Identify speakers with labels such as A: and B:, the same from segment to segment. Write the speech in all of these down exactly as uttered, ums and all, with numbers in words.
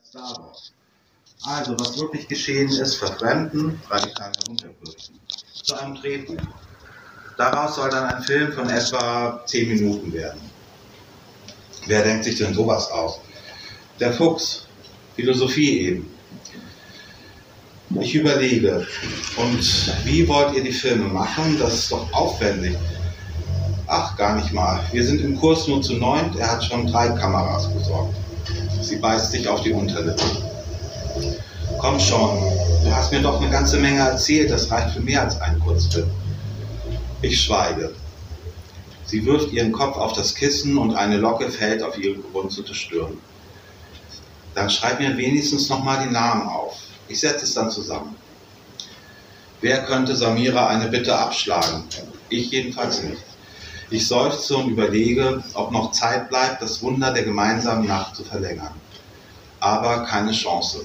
A: Star Wars. Also, was wirklich geschehen ist, verfremden, radikal herunterwürzen. Zu einem Drehbuch. Daraus soll dann ein Film von etwa zehn Minuten werden. Wer denkt sich denn sowas aus? Der Fuchs. Philosophie eben. Ich überlege, und wie wollt ihr die Filme machen? Das ist doch aufwendig. Ach, gar nicht mal. Wir sind im Kurs nur zu neunt, er hat schon drei Kameras besorgt. Sie beißt sich auf die Unterlippe. Komm schon, du hast mir doch eine ganze Menge erzählt, das reicht für mehr als einen Kurzfilm. Ich schweige. Sie wirft ihren Kopf auf das Kissen und eine Locke fällt auf ihre gerunzelte Stirn. Dann schreib mir wenigstens nochmal die Namen auf. Ich setze es dann zusammen. Wer könnte Samira eine Bitte abschlagen? Ich jedenfalls nicht. Ich seufze und überlege, ob noch Zeit bleibt, das Wunder der gemeinsamen Nacht zu verlängern. Aber keine Chance.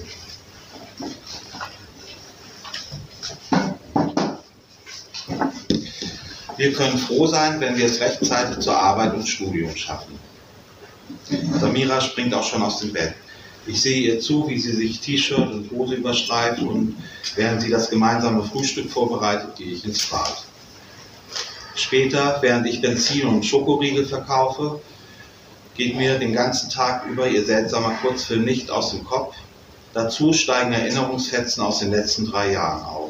A: Wir können froh sein, wenn wir es rechtzeitig zur Arbeit und Studium schaffen. Samira springt auch schon aus dem Bett. Ich sehe ihr zu, wie sie sich T-Shirt und Hose überstreift und während sie das gemeinsame Frühstück vorbereitet, gehe ich ins Bad. Später, während ich Benzin und Schokoriegel verkaufe, geht mir den ganzen Tag über ihr seltsamer Kurzfilm nicht aus dem Kopf. Dazu steigen Erinnerungsfetzen aus den letzten drei Jahren auf.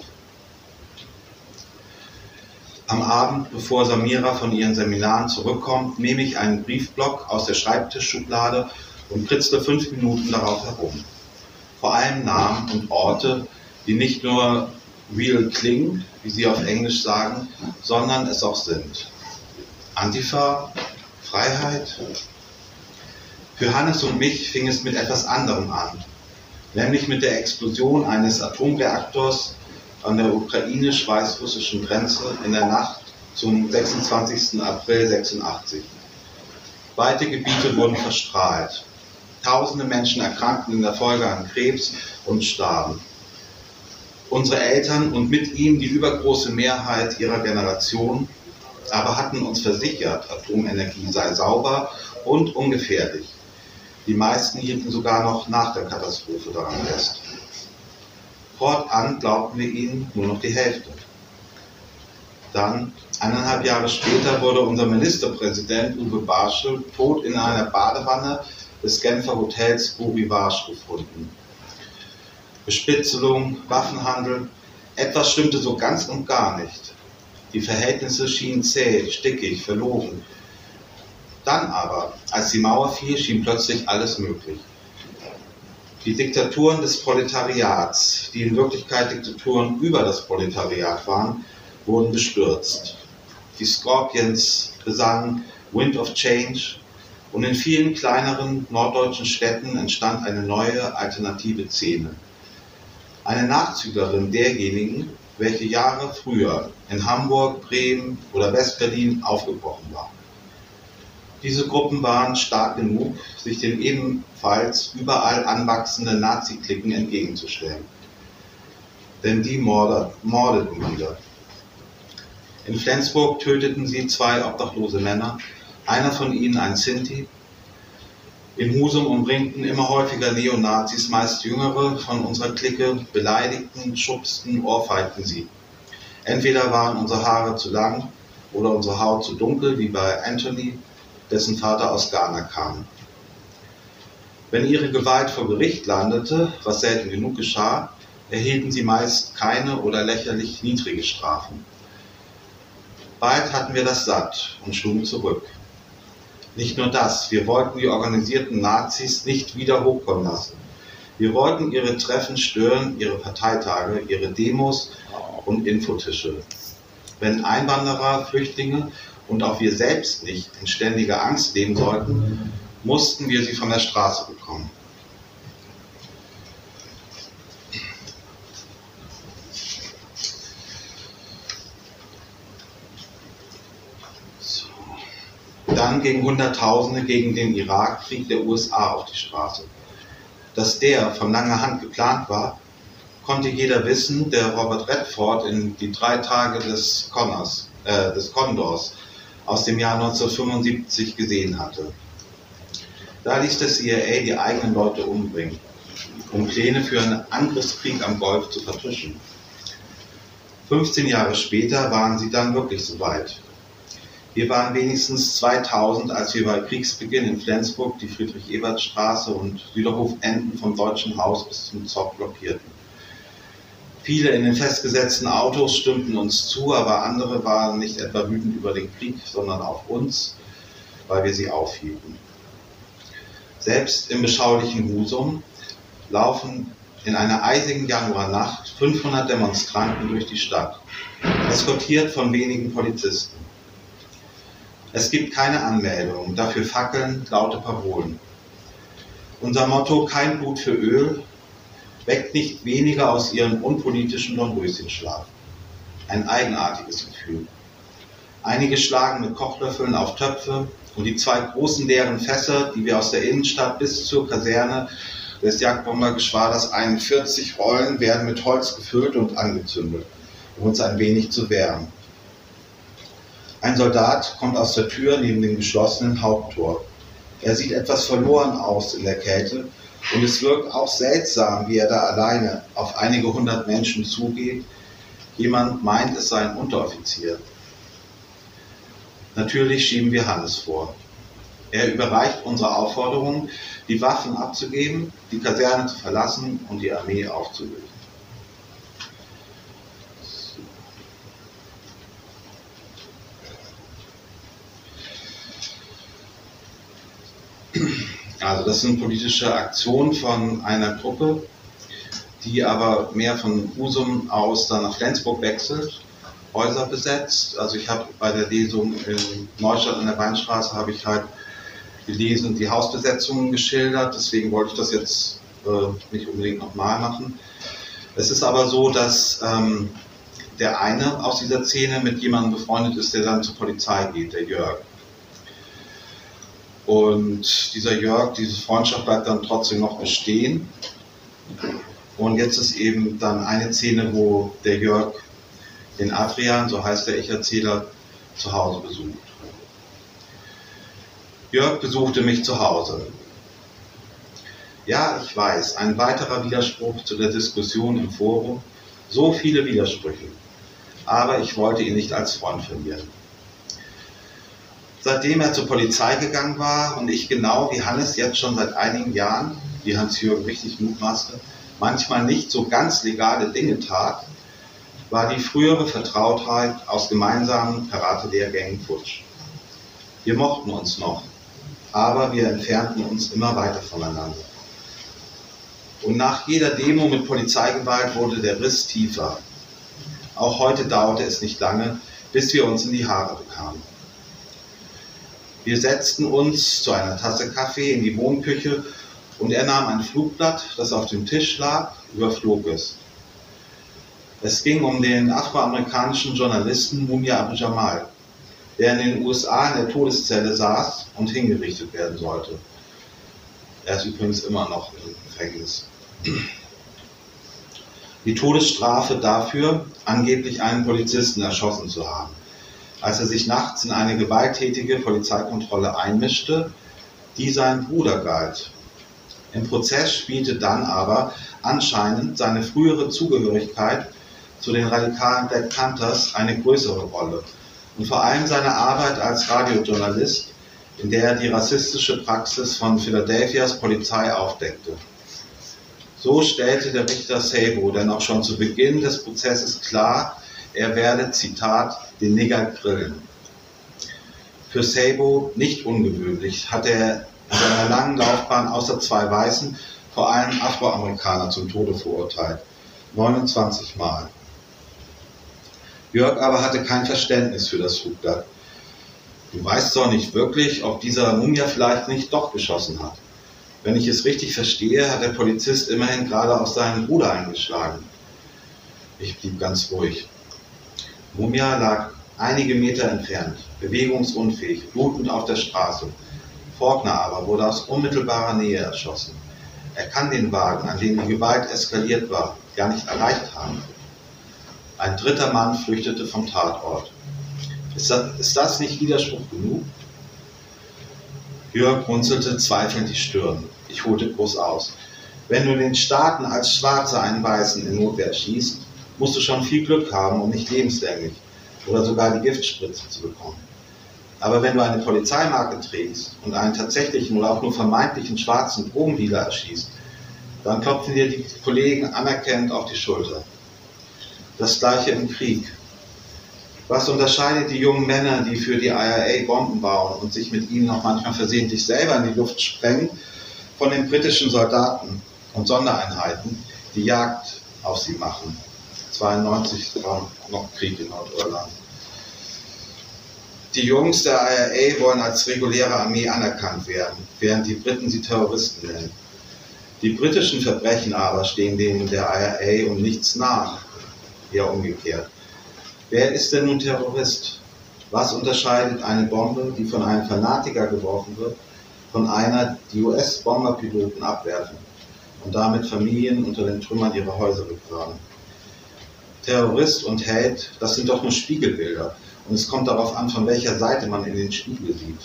A: Am Abend, bevor Samira von ihren Seminaren zurückkommt, nehme ich einen Briefblock aus der Schreibtischschublade und kritzle fünf Minuten darauf herum. Vor allem Namen und Orte, die nicht nur real klingen, wie sie auf Englisch sagen, sondern es auch sind. Antifa, Freiheit. Für Hannes und mich fing es mit etwas anderem an, nämlich mit der Explosion eines Atomreaktors an der ukrainisch-weißrussischen Grenze in der Nacht zum sechsundzwanzigsten April sechsundachtzig. Weite Gebiete wurden verstrahlt. Tausende Menschen erkrankten in der Folge an Krebs und starben. Unsere Eltern und mit ihnen die übergroße Mehrheit ihrer Generation aber hatten uns versichert, Atomenergie sei sauber und ungefährlich. Die meisten hielten sogar noch nach der Katastrophe daran fest. Fortan glaubten wir ihnen nur noch die Hälfte. Dann, eineinhalb Jahre später, wurde unser Ministerpräsident Uwe Barschel tot in einer Badewanne des Genfer Hotels Beau Rivage gefunden. Bespitzelung, Waffenhandel, etwas stimmte so ganz und gar nicht. Die Verhältnisse schienen zäh, stickig, verlogen. Dann aber, als die Mauer fiel, schien plötzlich alles möglich. Die Diktaturen des Proletariats, die in Wirklichkeit Diktaturen über das Proletariat waren, wurden gestürzt. Die Scorpions besangen Wind of Change und in vielen kleineren norddeutschen Städten entstand eine neue, alternative Szene. Eine Nachzüglerin derjenigen, welche Jahre früher in Hamburg, Bremen oder Westberlin aufgebrochen war. Diese Gruppen waren stark genug, sich den ebenfalls überall anwachsenden Nazi-Klicken entgegenzustellen. Denn die mordeten wieder. In Flensburg töteten sie zwei obdachlose Männer, einer von ihnen ein Sinti. In Husum umringten immer häufiger Neonazis, meist Jüngere von unserer Clique, beleidigten, schubsten, ohrfeigten sie. Entweder waren unsere Haare zu lang oder unsere Haut zu dunkel, wie bei Anthony, dessen Vater aus Ghana kam. Wenn ihre Gewalt vor Gericht landete, was selten genug geschah, erhielten sie meist keine oder lächerlich niedrige Strafen. Bald hatten wir das satt und schlugen zurück. Nicht nur das, wir wollten die organisierten Nazis nicht wieder hochkommen lassen. Wir wollten ihre Treffen stören, ihre Parteitage, ihre Demos und Infotische. Wenn Einwanderer, Flüchtlinge und auch wir selbst nicht in ständiger Angst leben sollten, mussten wir sie von der Straße bekommen. Dann gingen Hunderttausende gegen den Irakkrieg der U S A auf die Straße. Dass der von langer Hand geplant war, konnte jeder wissen, der Robert Redford in Die drei Tage des, Connors, äh, des Condors aus dem Jahr neunzehnhundertfünfundsiebzig gesehen hatte. Da ließ das C I A die eigenen Leute umbringen. um Pläne für einen Angriffskrieg am Golf zu vertuschen. fünfzehn Jahre später waren sie dann wirklich soweit. Wir waren wenigstens zweitausend, als wir bei Kriegsbeginn in Flensburg die Friedrich-Ebert-Straße und Süderhof-Enden vom Deutschen Haus bis zum Zopp blockierten. Viele in den festgesetzten Autos stimmten uns zu, aber andere waren nicht etwa wütend über den Krieg, sondern auf uns, weil wir sie aufhielten. Selbst im beschaulichen Husum laufen in einer eisigen Januarnacht fünfhundert Demonstranten durch die Stadt, eskortiert von wenigen Polizisten. Es gibt keine Anmeldung, dafür Fackeln, laute Parolen. Unser Motto "Kein Blut für Öl" weckt nicht weniger aus ihrem unpolitischen Dornröschenschlaf. Ein eigenartiges Gefühl. Einige schlagen mit Kochlöffeln auf Töpfe und die zwei großen leeren Fässer, die wir aus der Innenstadt bis zur Kaserne des Jagdbombergeschwaders einundvierzig rollen, werden mit Holz gefüllt und angezündet, um uns ein wenig zu wärmen. Ein Soldat kommt aus der Tür neben dem geschlossenen Haupttor. Er sieht etwas verloren aus in der Kälte und es wirkt auch seltsam, wie er da alleine auf einige hundert Menschen zugeht. Jemand meint, es sei ein Unteroffizier. Natürlich schieben wir Hannes vor. Er überreicht unsere Aufforderung, die Waffen abzugeben, die Kaserne zu verlassen und die Armee aufzulösen. Also das sind politische Aktionen von einer Gruppe, die aber mehr von Husum aus dann nach Flensburg wechselt, Häuser besetzt. Also ich habe bei der Lesung in Neustadt an der Weinstraße habe ich halt gelesen, die Hausbesetzungen geschildert, deswegen wollte ich das jetzt äh, nicht unbedingt nochmal machen. Es ist aber so, dass ähm, der eine aus dieser Szene mit jemandem befreundet ist, der dann zur Polizei geht, der Jörg. Und dieser Jörg, diese Freundschaft bleibt dann trotzdem noch bestehen. Und jetzt ist eben dann eine Szene, wo der Jörg den Adrian, so heißt der Ich-Erzähler, zu Hause besucht. Jörg besuchte mich zu Hause. Ja, ich weiß, ein weiterer Widerspruch zu der Diskussion im Forum, so viele Widersprüche. Aber ich wollte ihn nicht als Freund verlieren. Seitdem er zur Polizei gegangen war und ich genau wie Hannes jetzt schon seit einigen Jahren, wie Hans-Jürgen richtig mutmaßte, manchmal nicht so ganz legale Dinge tat, war die frühere Vertrautheit aus gemeinsamen Karate-Lehrgängen futsch. Wir mochten uns noch, aber wir entfernten uns immer weiter voneinander. Und nach jeder Demo mit Polizeigewalt wurde der Riss tiefer. Auch heute dauerte es nicht lange, bis wir uns in die Haare bekamen. Wir setzten uns zu einer Tasse Kaffee in die Wohnküche und er nahm ein Flugblatt, das auf dem Tisch lag, überflog es. Es ging um den afroamerikanischen Journalisten Mumia Abu-Jamal, der in den U S A in der Todeszelle saß und hingerichtet werden sollte. Er ist übrigens immer noch im Gefängnis. Die Todesstrafe dafür, angeblich einen Polizisten erschossen zu haben, als er sich nachts in eine gewalttätige Polizeikontrolle einmischte, die seinem Bruder galt. Im Prozess spielte dann aber anscheinend seine frühere Zugehörigkeit zu den radikalen Black Panthers eine größere Rolle und vor allem seine Arbeit als Radiojournalist, in der er die rassistische Praxis von Philadelphias Polizei aufdeckte. So stellte der Richter Szabo denn auch schon zu Beginn des Prozesses klar, er werde, Zitat, den Nigger grillen. Für Szabo nicht ungewöhnlich, hat er in seiner langen Laufbahn außer zwei Weißen vor allem Afroamerikaner zum Tode verurteilt, neunundzwanzig Mal. Jörg aber hatte kein Verständnis für das Flugblatt. Du weißt doch nicht wirklich, ob dieser Mumia vielleicht nicht doch geschossen hat. Wenn ich es richtig verstehe, hat der Polizist immerhin gerade auf seinen Bruder eingeschlagen. Ich blieb ganz ruhig. Mumia lag einige Meter entfernt, bewegungsunfähig, blutend auf der Straße. Faulkner aber wurde aus unmittelbarer Nähe erschossen. Er kann den Wagen, an dem die Gewalt eskaliert war, gar nicht erreicht haben. Ein dritter Mann flüchtete vom Tatort. Ist das, ist das nicht Widerspruch genug? Jörg runzelte zweifelnd die Stirn. Ich holte groß aus. Wenn du in den Staaten als Schwarzer einen Weißen in Notwehr schießt, musst du schon viel Glück haben, um nicht lebenslänglich oder sogar die Giftspritze zu bekommen. Aber wenn du eine Polizeimarke trägst und einen tatsächlichen oder auch nur vermeintlichen schwarzen Drogendealer erschießt, dann klopfen dir die Kollegen anerkennend auf die Schulter. Das gleiche im Krieg. Was unterscheidet die jungen Männer, die für die I R A Bomben bauen und sich mit ihnen auch manchmal versehentlich selber in die Luft sprengen, von den britischen Soldaten und Sondereinheiten, die Jagd auf sie machen? zweiundneunzig war noch Krieg in Nordirland. Die Jungs der I R A wollen als reguläre Armee anerkannt werden, während die Briten sie Terroristen nennen. Die britischen Verbrechen aber stehen denen der I R A um nichts nach, eher umgekehrt. Wer ist denn nun Terrorist? Was unterscheidet eine Bombe, die von einem Fanatiker geworfen wird, von einer, die U S-Bomberpiloten abwerfen und damit Familien unter den Trümmern ihrer Häuser begraben? Terrorist und Held, das sind doch nur Spiegelbilder. Und es kommt darauf an, von welcher Seite man in den Spiegel sieht.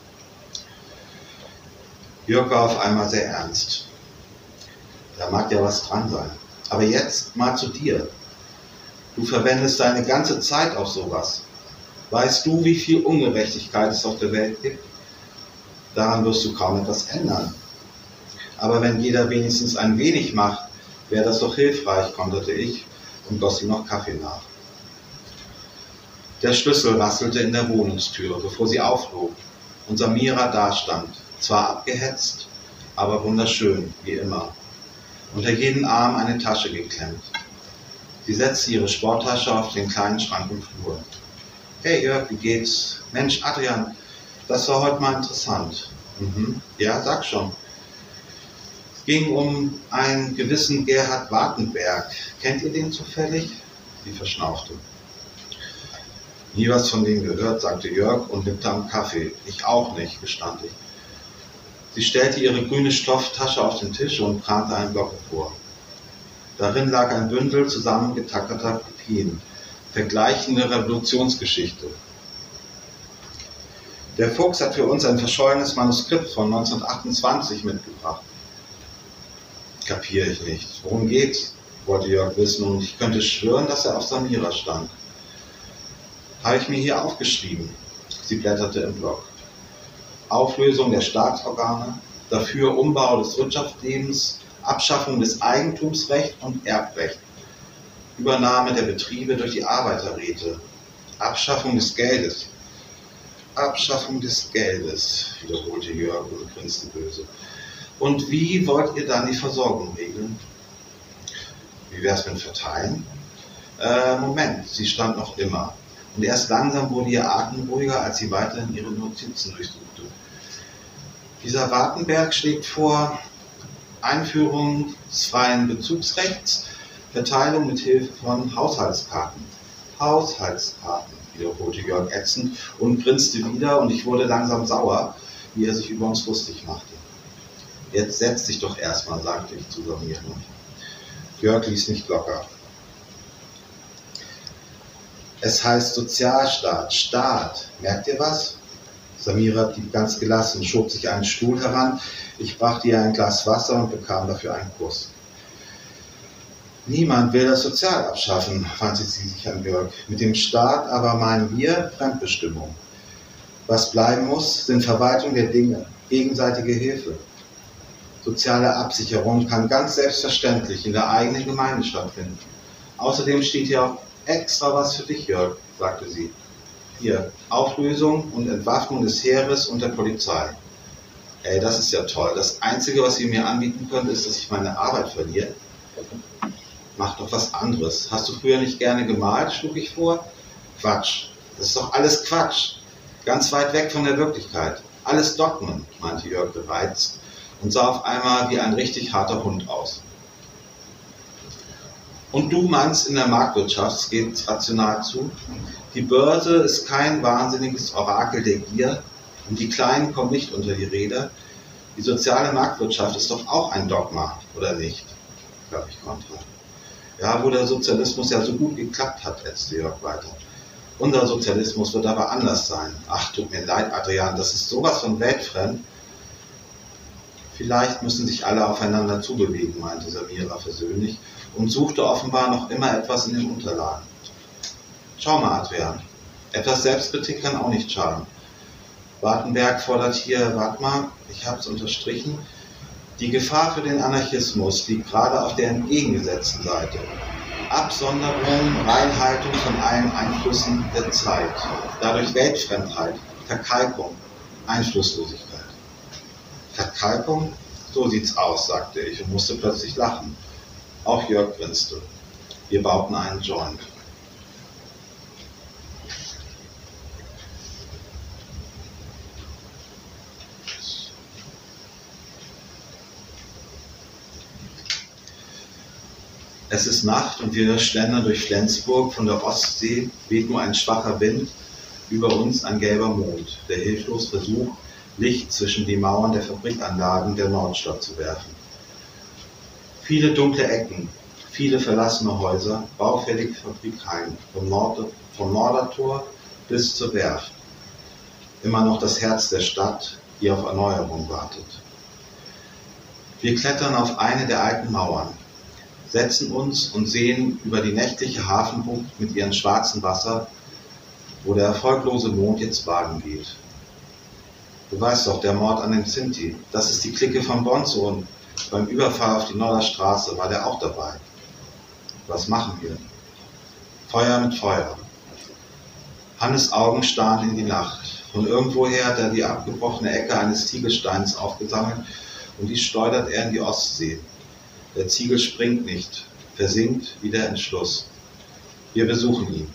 A: Jörg war auf einmal sehr ernst. Da mag ja was dran sein. Aber jetzt mal zu dir. Du verwendest deine ganze Zeit auf sowas. Weißt du, wie viel Ungerechtigkeit es auf der Welt gibt? Daran wirst du kaum etwas ändern. Aber wenn jeder wenigstens ein wenig macht, wäre das doch hilfreich, konterte ich und goss ihm noch Kaffee nach. Der Schlüssel rasselte in der Wohnungstür, bevor sie auflog und Samira dastand, zwar abgehetzt, aber wunderschön, wie immer. Unter jeden Arm eine Tasche geklemmt. Sie setzte ihre Sporttasche auf den kleinen Schrank im Flur. Hey Jörg, wie geht's? Mensch, Adrian, das war heute mal interessant. Mhm. Ja, sag schon. Es ging um einen gewissen Gerhard Wartenberg. Kennt ihr den zufällig? Sie verschnaufte. Nie was von dem gehört, sagte Jörg und nippte am Kaffee. Ich auch nicht, gestand ich. Sie stellte ihre grüne Stofftasche auf den Tisch und kramte einen Block vor. Darin lag ein Bündel zusammengetakterter Kopien, vergleichende Revolutionsgeschichte. Der Fuchs hat für uns ein verschollenes Manuskript von neunzehnhundertachtundzwanzig mitgebracht. Kapiere ich nicht. Worum geht's? Wollte Jörg wissen, und ich könnte schwören, dass er auf Samira stand. Habe ich mir hier aufgeschrieben. Sie blätterte im Block. Auflösung der Staatsorgane, dafür Umbau des Wirtschaftslebens, Abschaffung des Eigentumsrechts und Erbrecht, Übernahme der Betriebe durch die Arbeiterräte, Abschaffung des Geldes. Abschaffung des Geldes, wiederholte Jörg und grinste böse. Und wie wollt ihr dann die Versorgung regeln? Wie wär's mit Verteilen? Äh, Moment, sie stand noch immer. Und erst langsam wurde ihr Atem ruhiger, als sie weiterhin ihre Notizen durchsuchte. Dieser Wartenberg schlägt vor, Einführung des freien Bezugsrechts, Verteilung mit Hilfe von Haushaltskarten. Haushaltskarten, wiederholte Jörg ätzend und grinste wieder, und ich wurde langsam sauer, wie er sich über uns lustig machte. Jetzt setz dich doch erstmal, sagte ich zu Samira. Jörg ließ nicht locker. Es heißt Sozialstaat, Staat. Merkt ihr was? Samira blieb ganz gelassen, schob sich einen Stuhl heran. Ich brachte ihr ein Glas Wasser und bekam dafür einen Kuss. Niemand will das Sozial abschaffen, wandte sie sich an Jörg. Mit dem Staat aber meinen wir Fremdbestimmung. Was bleiben muss, sind Verwaltung der Dinge, gegenseitige Hilfe. Soziale Absicherung kann ganz selbstverständlich in der eigenen Gemeinde stattfinden. Außerdem steht hier auch extra was für dich, Jörg, sagte sie. Hier, Auflösung und Entwaffnung des Heeres und der Polizei. Ey, das ist ja toll. Das Einzige, was ihr mir anbieten könnt, ist, dass ich meine Arbeit verliere. Mach doch was anderes. Hast du früher nicht gerne gemalt, schlug ich vor? Quatsch. Das ist doch alles Quatsch. Ganz weit weg von der Wirklichkeit. Alles Dogmen, meinte Jörg gereizt und sah auf einmal wie ein richtig harter Hund aus. Und du meinst, in der Marktwirtschaft geht's rational zu? Die Börse ist kein wahnsinniges Orakel der Gier und die Kleinen kommen nicht unter die Räder. Die soziale Marktwirtschaft ist doch auch ein Dogma, oder nicht? Gab ich kontra. Ja, wo der Sozialismus ja so gut geklappt hat, ätzte Jörg weiter. Unser Sozialismus wird aber anders sein. Ach, tut mir leid, Adrian, das ist sowas von weltfremd. Vielleicht müssen sich alle aufeinander zubewegen, meinte Samira versöhnlich und suchte offenbar noch immer etwas in den Unterlagen. Schau mal, Adrian, etwas Selbstkritik kann auch nicht schaden. Wartenberg fordert hier, wart mal, ich habe es unterstrichen, die Gefahr für den Anarchismus liegt gerade auf der entgegengesetzten Seite. Absonderung, Reinhaltung von allen Einflüssen der Zeit, dadurch Weltfremdheit, Verkalkung, Einflusslosigkeit. Verkalkung? So sieht's aus, sagte ich und musste plötzlich lachen. Auch Jörg grinste. Wir bauten einen Joint. Es ist Nacht und wir schlendern durch Flensburg. Von der Ostsee weht nur ein schwacher Wind, über uns ein gelber Mond, der hilflos versucht, Licht zwischen die Mauern der Fabrikanlagen der Nordstadt zu werfen. Viele dunkle Ecken, viele verlassene Häuser, baufällige Fabrikhallen, vom, Nord vom Nordertor bis zur Werft. Immer noch das Herz der Stadt, die auf Erneuerung wartet. Wir klettern auf eine der alten Mauern, setzen uns und sehen über die nächtliche Hafenbucht mit ihrem schwarzen Wasser, wo der erfolglose Mond jetzt baden geht. Du weißt doch, der Mord an den Sinti, das ist die Clique von Bonzo und beim Überfall auf die Norderstraße war der auch dabei. Was machen wir? Feuer mit Feuer. Hannes' Augen starren in die Nacht. Von irgendwoher hat er die abgebrochene Ecke eines Ziegelsteins aufgesammelt und die schleudert er in die Ostsee. Der Ziegel springt nicht, versinkt wie der Entschluss. Wir besuchen ihn.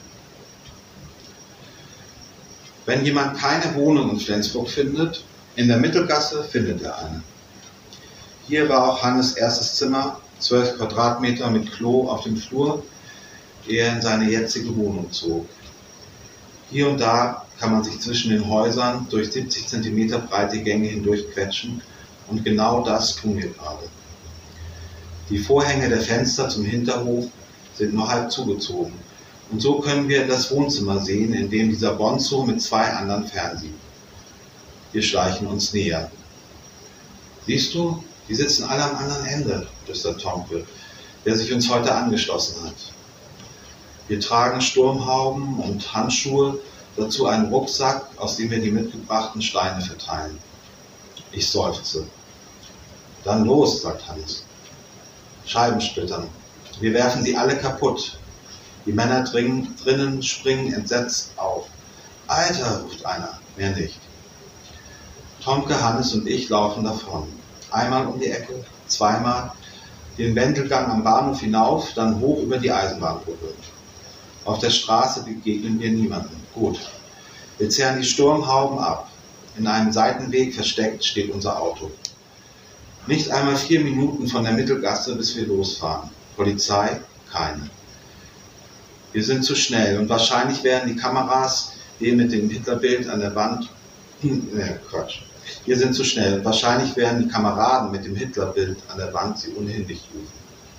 A: Wenn jemand keine Wohnung in Flensburg findet, in der Mittelgasse findet er eine. Hier war auch Hannes' erstes Zimmer, zwölf Quadratmeter mit Klo auf dem Flur, ehe er in seine jetzige Wohnung zog. Hier und da kann man sich zwischen den Häusern durch siebzig Zentimeter breite Gänge hindurchquetschen und genau das tun wir gerade. Die Vorhänge der Fenster zum Hinterhof sind nur halb zugezogen. Und so können wir in das Wohnzimmer sehen, in dem dieser Bonzo mit zwei anderen fernsieht. Wir schleichen uns näher. Siehst du, die sitzen alle am anderen Ende, flüstert Tomke, der sich uns heute angeschlossen hat. Wir tragen Sturmhauben und Handschuhe, dazu einen Rucksack, aus dem wir die mitgebrachten Steine verteilen. Ich seufze. Dann los, sagt Hannes. Scheiben splittern. Wir werfen sie alle kaputt. Die Männer dringen, drinnen springen entsetzt auf. Alter, ruft einer, mehr nicht. Tomke, Hannes und ich laufen davon. Einmal um die Ecke, zweimal, den Wendelgang am Bahnhof hinauf, dann hoch über die Eisenbahnbrücke. Auf der Straße begegnen wir niemanden. Gut. Wir zehren die Sturmhauben ab. In einem Seitenweg versteckt steht unser Auto. Nicht einmal vier Minuten von der Mittelgasse, bis wir losfahren. Polizei, keine. Wir sind zu schnell und wahrscheinlich werden die Kameras den mit dem Hitlerbild an der Wand, ne, Quatsch. Wir sind zu schnell und wahrscheinlich werden die Kameraden mit dem Hitlerbild an der Wand sie ohnehin nicht rufen.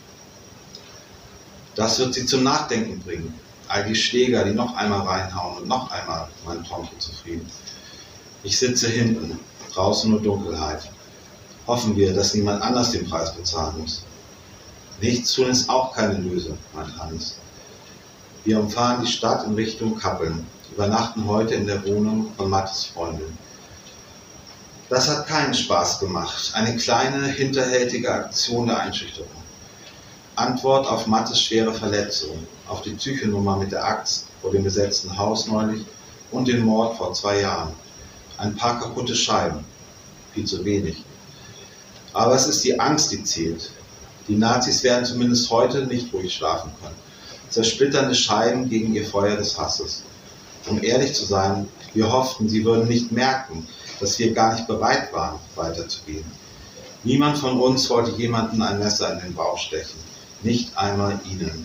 A: Das wird sie zum Nachdenken bringen. All die Schläger, die noch einmal reinhauen und noch einmal, mein Tomke zufrieden. Ich sitze hinten, draußen nur Dunkelheit. Hoffen wir, dass niemand anders den Preis bezahlen muss. Nichts tun ist auch keine Lösung, meint Hannes. Wir umfahren die Stadt in Richtung Kappeln, übernachten heute in der Wohnung von Mattes Freundin. Das hat keinen Spaß gemacht, eine kleine, hinterhältige Aktion der Einschüchterung. Antwort auf Mattes schwere Verletzung, auf die Psychonummer mit der Axt vor dem besetzten Haus neulich und den Mord vor zwei Jahren. Ein paar kaputte Scheiben, viel zu wenig. Aber es ist die Angst, die zählt. Die Nazis werden zumindest heute nicht ruhig schlafen können. Zersplitternde Scheiben gegen ihr Feuer des Hasses. Um ehrlich zu sein, wir hofften, sie würden nicht merken, dass wir gar nicht bereit waren, weiterzugehen. Niemand von uns wollte jemanden ein Messer in den Bauch stechen. Nicht einmal ihnen.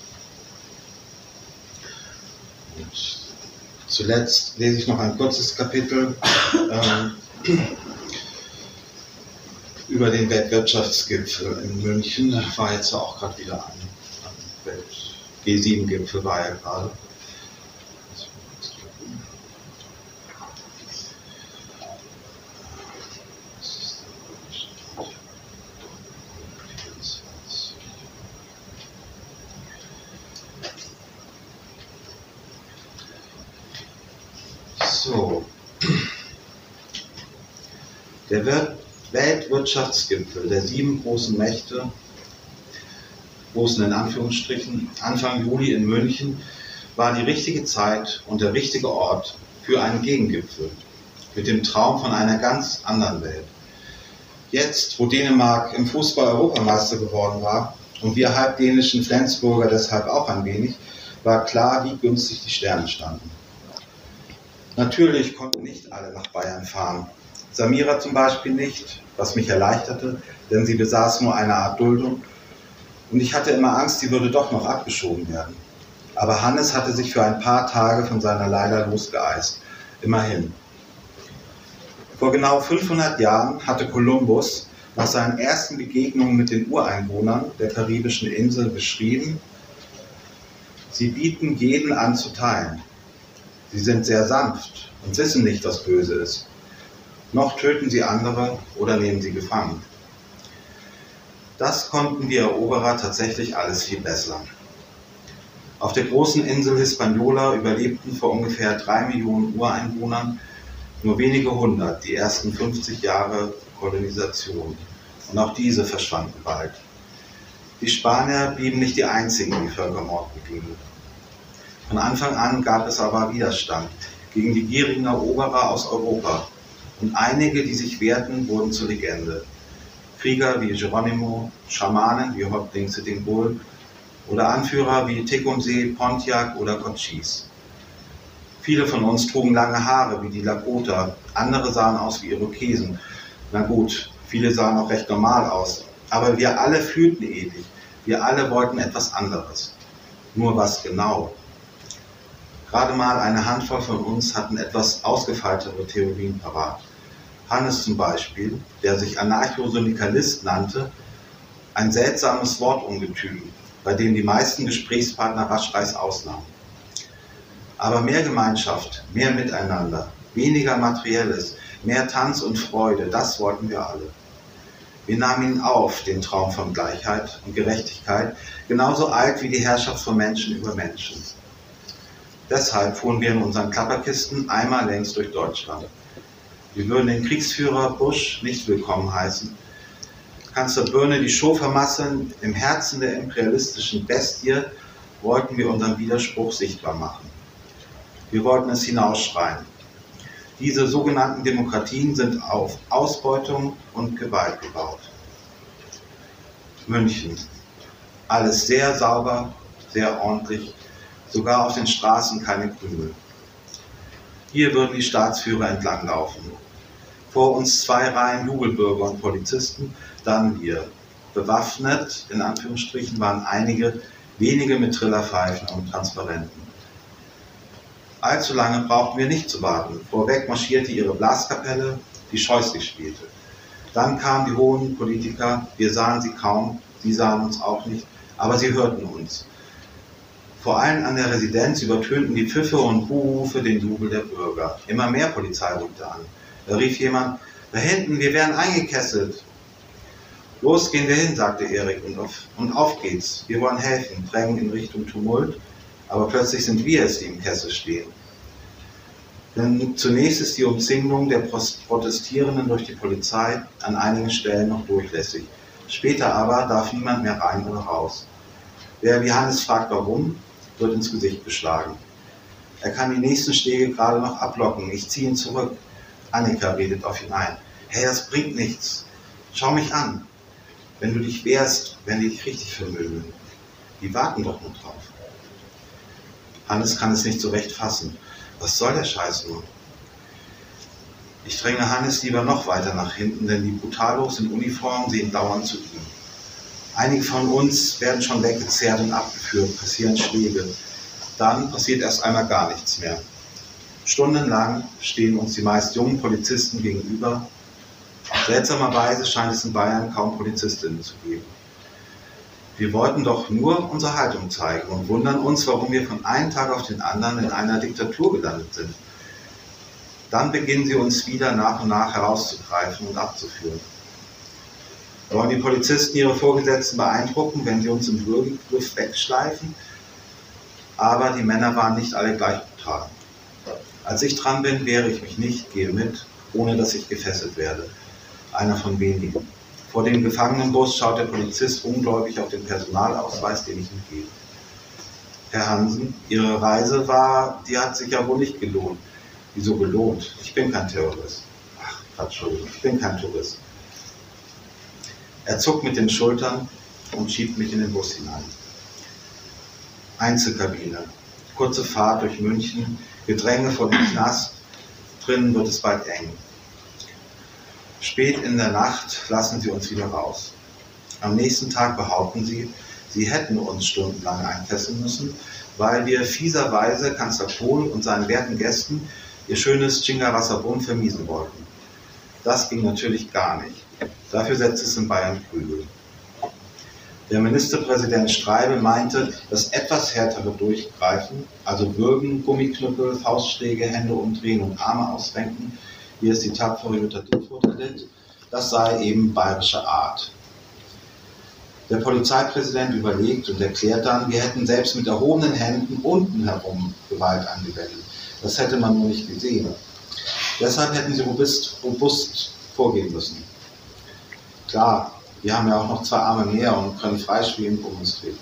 A: Und zuletzt lese ich noch ein kurzes Kapitel ähm, über den Weltwirtschaftsgipfel in München. Da war jetzt auch gerade wieder ein, ein Welt G sieben Gipfel war ja gerade. So, der Weltwirtschaftsgipfel der sieben großen Mächte, großen in Anführungsstrichen, Anfang Juli in München, war die richtige Zeit und der richtige Ort für einen Gegengipfel mit dem Traum von einer ganz anderen Welt. Jetzt, wo Dänemark im Fußball Europameister geworden war und wir halbdänischen Flensburger deshalb auch ein wenig, war klar, wie günstig die Sterne standen. Natürlich konnten nicht alle nach Bayern fahren. Samira zum Beispiel nicht, was mich erleichterte, denn sie besaß nur eine Art Duldung und ich hatte immer Angst, sie würde doch noch abgeschoben werden. Aber Hannes hatte sich für ein paar Tage von seiner Leiter losgeeist. Immerhin. Vor genau fünfhundert Jahren hatte Kolumbus nach seinen ersten Begegnungen mit den Ureinwohnern der karibischen Insel beschrieben: Sie bieten jeden an zu teilen. Sie sind sehr sanft und wissen nicht, was böse ist. Noch töten sie andere oder nehmen sie gefangen. Das konnten die Eroberer tatsächlich alles viel besser. Auf der großen Insel Hispaniola überlebten vor ungefähr drei Millionen Ureinwohnern nur wenige hundert die ersten fünfzig Jahre Kolonisation. Und auch diese verschwanden bald. Die Spanier blieben nicht die einzigen, die Völkermord begingen. Von Anfang an gab es aber Widerstand gegen die gierigen Eroberer aus Europa. Und einige, die sich wehrten, wurden zur Legende. Krieger wie Geronimo, Schamanen wie Häuptling Sitting Bull oder Anführer wie Tecumseh, Pontiac oder Cochise. Viele von uns trugen lange Haare wie die Lakota, andere sahen aus wie Irokesen. Na gut, viele sahen auch recht normal aus, aber wir alle fühlten ähnlich. Wir alle wollten etwas anderes. Nur was genau? Gerade mal eine Handvoll von uns hatten etwas ausgefeiltere Theorien parat. Hannes zum Beispiel, der sich Anarcho-Syndikalist nannte, ein seltsames Wortungetüm, bei dem die meisten Gesprächspartner rasch reißaus nahmen. Aber mehr Gemeinschaft, mehr Miteinander, weniger Materielles, mehr Tanz und Freude, das wollten wir alle. Wir nahmen ihn auf, den Traum von Gleichheit und Gerechtigkeit, genauso alt wie die Herrschaft von Menschen über Menschen. Deshalb fuhren wir in unseren Klapperkisten einmal längs durch Deutschland. Wir würden den Kriegsführer Bush nicht willkommen heißen, Kanzler Börne die Show vermasseln, im Herzen der imperialistischen Bestie wollten wir unseren Widerspruch sichtbar machen. Wir wollten es hinausschreien. Diese sogenannten Demokratien sind auf Ausbeutung und Gewalt gebaut. München. Alles sehr sauber, sehr ordentlich, sogar auf den Straßen keine Krümel. Hier würden die Staatsführer entlanglaufen. Vor uns zwei Reihen Jubelbürger und Polizisten, dann wir. Bewaffnet, in Anführungsstrichen, waren einige, wenige mit Trillerpfeifen und Transparenten. Allzu lange brauchten wir nicht zu warten. Vorweg marschierte ihre Blaskapelle, die scheußlich spielte. Dann kamen die hohen Politiker, wir sahen sie kaum, sie sahen uns auch nicht, aber sie hörten uns. Vor allem an der Residenz übertönten die Pfiffe und Buhrufe den Jubel der Bürger. Immer mehr Polizei rückte an. Da rief jemand: Da hinten, wir werden eingekesselt. Los, gehen wir hin, sagte Erik, und auf, und auf geht's. Wir wollen helfen, drängen in Richtung Tumult, aber plötzlich sind wir es, die im Kessel stehen. Denn zunächst ist die Umzingelung der Protestierenden durch die Polizei an einigen Stellen noch durchlässig. Später aber darf niemand mehr rein oder raus. Wer wie Hannes fragt, warum, wird ins Gesicht geschlagen. Er kann die nächsten Schläge gerade noch ablocken. Ich ziehe ihn zurück. Annika redet auf ihn ein. Hey, das bringt nichts. Schau mich an. Wenn du dich wehrst, werden die dich richtig vermöbeln. Die warten doch nur drauf. Hannes kann es nicht so recht fassen. Was soll der Scheiß nun? Ich dränge Hannes lieber noch weiter nach hinten, denn die Brutalos in Uniform sehen dauernd zu ihm. Einige von uns werden schon weggezerrt und abgeführt, passieren Schläge. Dann passiert erst einmal gar nichts mehr. Stundenlang stehen uns die meist jungen Polizisten gegenüber. Seltsamerweise scheint es in Bayern kaum Polizistinnen zu geben. Wir wollten doch nur unsere Haltung zeigen und wundern uns, warum wir von einem Tag auf den anderen in einer Diktatur gelandet sind. Dann beginnen sie uns wieder nach und nach herauszugreifen und abzuführen. Wollen die Polizisten ihre Vorgesetzten beeindrucken, wenn sie uns im Würgegriff wegschleifen? Aber die Männer waren nicht alle gleich brutal. Als ich dran bin, wehre ich mich nicht, gehe mit, ohne dass ich gefesselt werde. Einer von wenigen. Vor dem Gefangenenbus schaut der Polizist ungläubig auf den Personalausweis, den ich ihm gebe. Herr Hansen, Ihre Reise war, die hat sich ja wohl nicht gelohnt. Wieso gelohnt? Ich bin kein Terrorist. Ach, Entschuldigung, ich bin kein Tourist. Er zuckt mit den Schultern und schiebt mich in den Bus hinein. Einzelkabine, kurze Fahrt durch München, Gedränge vor dem Knast, drinnen wird es bald eng. Spät in der Nacht lassen sie uns wieder raus. Am nächsten Tag behaupten sie, sie hätten uns stundenlang einfesseln müssen, weil wir fieserweise Kanzler Kohl und seinen werten Gästen ihr schönes Chinga-Wasserbund vermiesen wollten. Das ging natürlich gar nicht. Dafür setzt es in Bayern Prügel. Der Ministerpräsident Streibel meinte, das etwas härtere Durchgreifen, also Würgen, Gummiknüppel, Faustschläge, Hände umdrehen und Arme ausrenken, wie es die tapfere Jutta Dittfurt erlitt, das sei eben bayerische Art. Der Polizeipräsident überlegt und erklärt dann, wir hätten selbst mit erhobenen Händen unten herum Gewalt angewendet. Das hätte man nur nicht gesehen. Deshalb hätten sie robust, robust vorgehen müssen. Klar, wir haben ja auch noch zwei Arme mehr und können freischwebend um uns treten.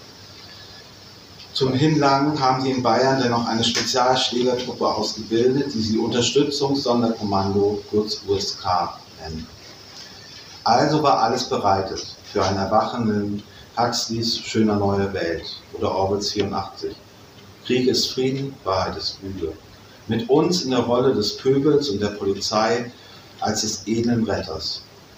A: Zum Hinlangen haben sie in Bayern dennoch eine Spezialschlägertruppe ausgebildet, die sie Unterstützungssonderkommando, kurz U S K, nennen. Also war alles bereitet für einen erwachenden Huxleys schöner neue Welt oder Orwells vierundachtzig. Krieg ist Frieden, Wahrheit ist Lüge. Mit uns in der Rolle des Pöbels und der Polizei als des edlen Retters.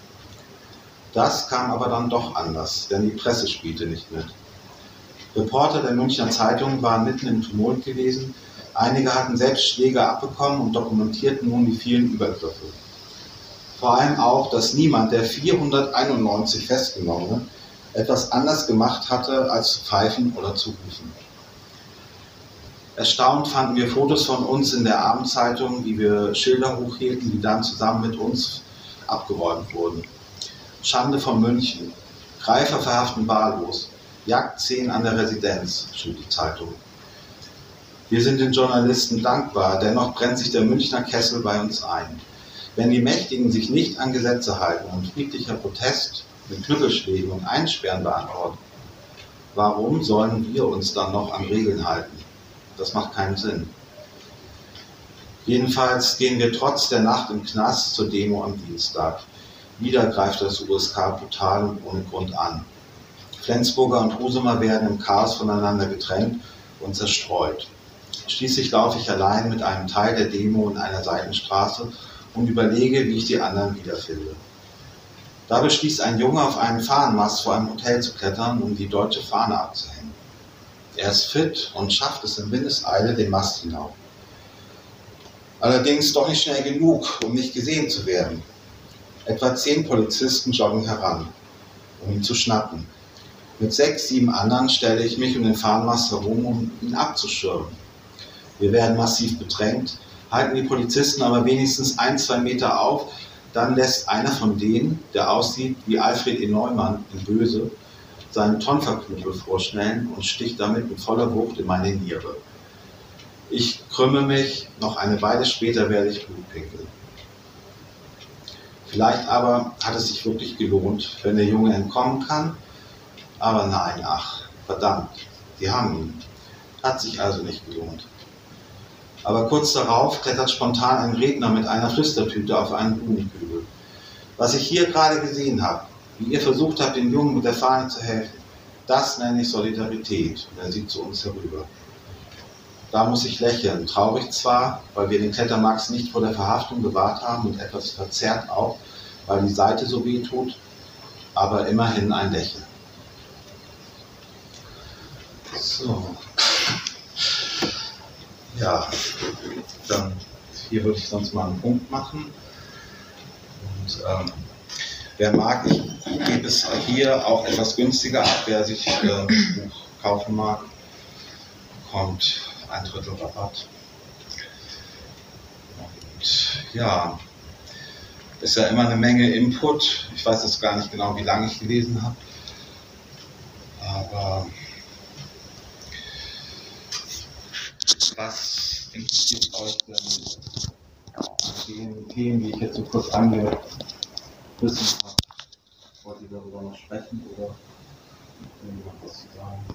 A: Das kam aber dann doch anders, denn die Presse spielte nicht mit. Reporter der Münchner Zeitung waren mitten im Tumult gewesen, einige hatten selbst Schläge abbekommen und dokumentierten nun die vielen Übergriffe. Vor allem auch, dass niemand der vierhunderteinundneunzig Festgenommenen etwas anders gemacht hatte, als zu pfeifen oder zu rufen. Erstaunt fanden wir Fotos von uns in der Abendzeitung, wie wir Schilder hochhielten, die dann zusammen mit uns abgeräumt wurden. Schande von München. Greifer verhaften wahllos. Jagdszenen an der Residenz, schrieb die Zeitung. Wir sind den Journalisten dankbar, dennoch brennt sich der Münchner Kessel bei uns ein. Wenn die Mächtigen sich nicht an Gesetze halten und friedlicher Protest mit Knüppelschlägen und Einsperren beantworten, warum sollen wir uns dann noch an Regeln halten? Das macht keinen Sinn. Jedenfalls gehen wir trotz der Nacht im Knast zur Demo am Dienstag. Wieder greift das U S K brutal und ohne Grund an. Flensburger und Husumer werden im Chaos voneinander getrennt und zerstreut. Schließlich laufe ich allein mit einem Teil der Demo in einer Seitenstraße und überlege, wie ich die anderen wiederfinde. Da beschließt ein Junge, auf einen Fahnenmast vor einem Hotel zu klettern, um die deutsche Fahne abzuhängen. Er ist fit und schafft es in Windeseile den Mast hinauf. Allerdings doch nicht schnell genug, um nicht gesehen zu werden. Etwa zehn Polizisten joggen heran, um ihn zu schnappen. Mit sechs, sieben anderen stelle ich mich um den Fahnenmast herum, um ihn abzuschirmen. Wir werden massiv bedrängt, halten die Polizisten aber wenigstens ein, zwei Meter auf, dann lässt einer von denen, der aussieht wie Alfred E. Neumann in Böse, seinen Tonfallknüppel vorschnellen und sticht damit mit voller Wucht in meine Niere. Ich krümme mich, noch eine Weile später werde ich blutpinkeln. Vielleicht aber hat es sich wirklich gelohnt, wenn der Junge entkommen kann, aber nein, ach, verdammt, die haben ihn. Hat sich also nicht gelohnt. Aber kurz darauf klettert spontan ein Redner mit einer Flüstertüte auf einen Blumenkübel. Was ich hier gerade gesehen habe, wie ihr versucht habt, den Jungen mit der Fahne zu helfen, das nenne ich Solidarität. Und er sieht zu uns herüber. Da muss ich lächeln, traurig zwar, weil wir den Klettermax nicht vor der Verhaftung bewahrt haben und etwas verzerrt auch, weil die Seite so weh tut, aber immerhin ein Lächeln. So. Ja, dann hier würde ich sonst mal einen Punkt machen. Und ähm, wer mag, ich gebe es hier auch etwas günstiger ab. Wer sich äh, ein Buch kaufen mag, bekommt ein Drittel Rabatt. Und ja, ist ja immer eine Menge Input. Ich weiß jetzt gar nicht genau, wie lange ich gelesen habe. Aber was interessiert euch denn den Themen, die ich jetzt so kurz angerissen habe? Wollt ihr darüber noch sprechen oder irgendwas zu sagen?